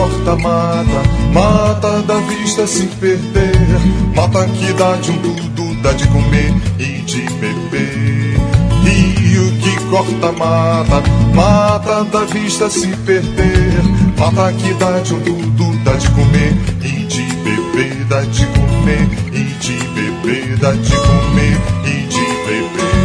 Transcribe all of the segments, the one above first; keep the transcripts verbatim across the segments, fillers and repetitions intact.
corta, mata, mata da vista se perder. Mata que dá de um tudo, dá de comer e de beber. Rio que corta, mata, mata da vista se perder. Mata que dá de um tudo, dá de comer e de beber. Dá de comer e de beber, dá de comer e de beber.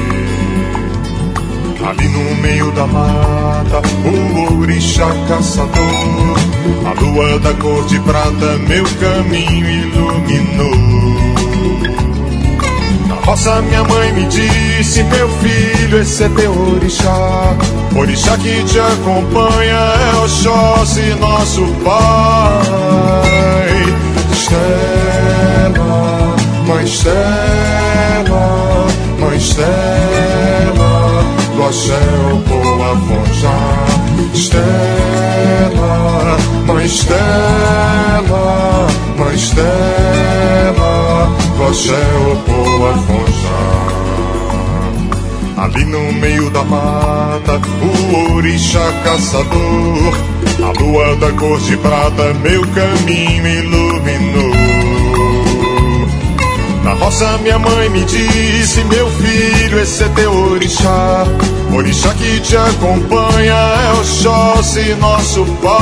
Ali no meio da mata, o orixá caçador, a lua da cor de prata meu caminho iluminou. Na roça minha mãe me disse, meu filho, esse é teu orixá. Orixá que te acompanha é Oxóssi, nosso pai. Estela, mãe Estela, mãe Estela, do axé o poa fonjá. Estela, mãe Estela, mãe Estela, do axé o poa fonjá. Ali no meio da mata, o orixá caçador, a lua da cor de prata meu caminho iluminou. Na roça minha mãe me disse, meu filho, esse é teu orixá. Orixá que te acompanha é Oxóssi, nosso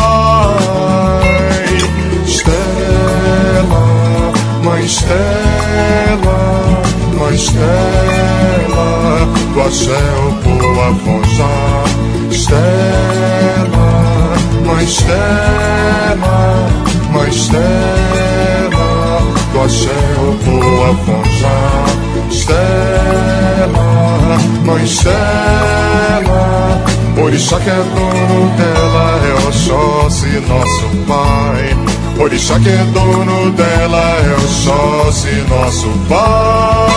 pai. Estela, mãe Estela, mãe Estela, do axé o poa fonjá. Estela, mãe Estela, mãe Estela, do axé o poa fonjá. Estela, mãe Estela, orixá que é dono dela é Oxóssi, nosso pai. Orixá que é dono dela é Oxóssi, nosso pai.